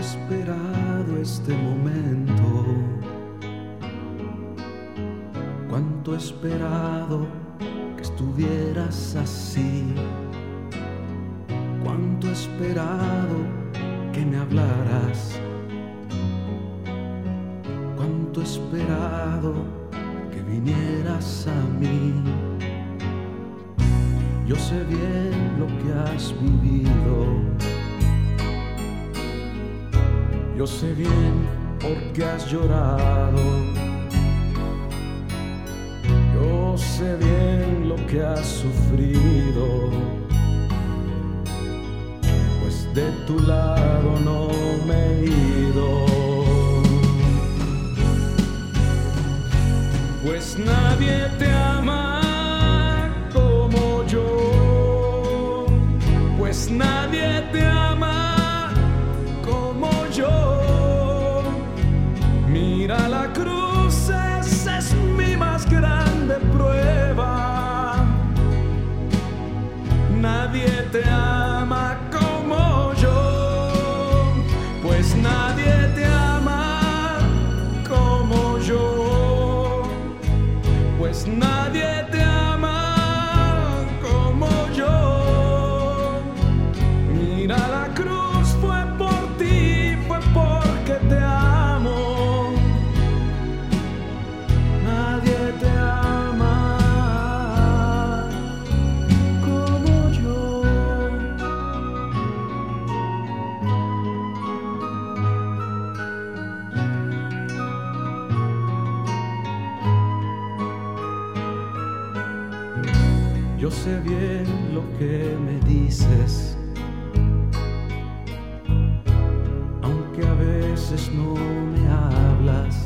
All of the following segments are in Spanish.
esperado este momento, cuánto he esperado que estuvieras así, cuánto he esperado que me hablaras, cuánto he esperado que vinieras a mí. Yo sé bien lo que has vivido, yo sé bien por qué has llorado, yo sé bien lo que has sufrido, pues de tu lado no me he ido. Pues nadie te ama como yo, pues nadie te ama como yo. Mira la cruz, esa es mi más grande prueba. Nadie te ama como yo, pues nadie te ama como yo, pues nadie te ama como yo. Mira la cruz, fue por ti, fue porque te amo. Nadie te ama como yo. Yo sé bien lo que me dices, aunque a veces no me hablas.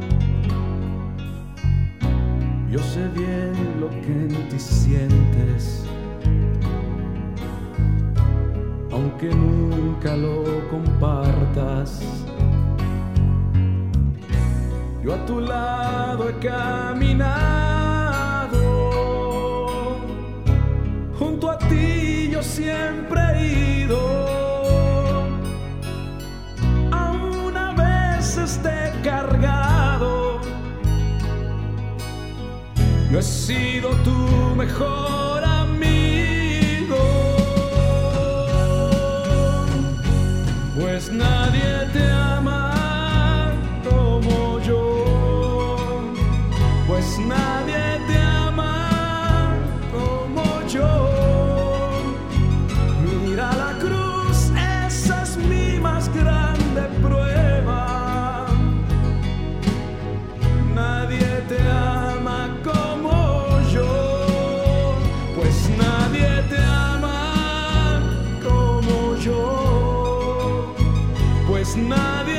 Yo sé bien lo que en ti sientes, aunque nunca lo compartas. Yo a tu lado he caminado, junto a ti yo siempre he ido, aún a veces te he cargado. Yo he sido tu mejor amigo, pues nadie te ama como yo, pues nadie te ama como yo. Mira la cruz, esa es mi más grande prueba. Nadie te ama como yo, pues nadie te ama como yo, pues nadie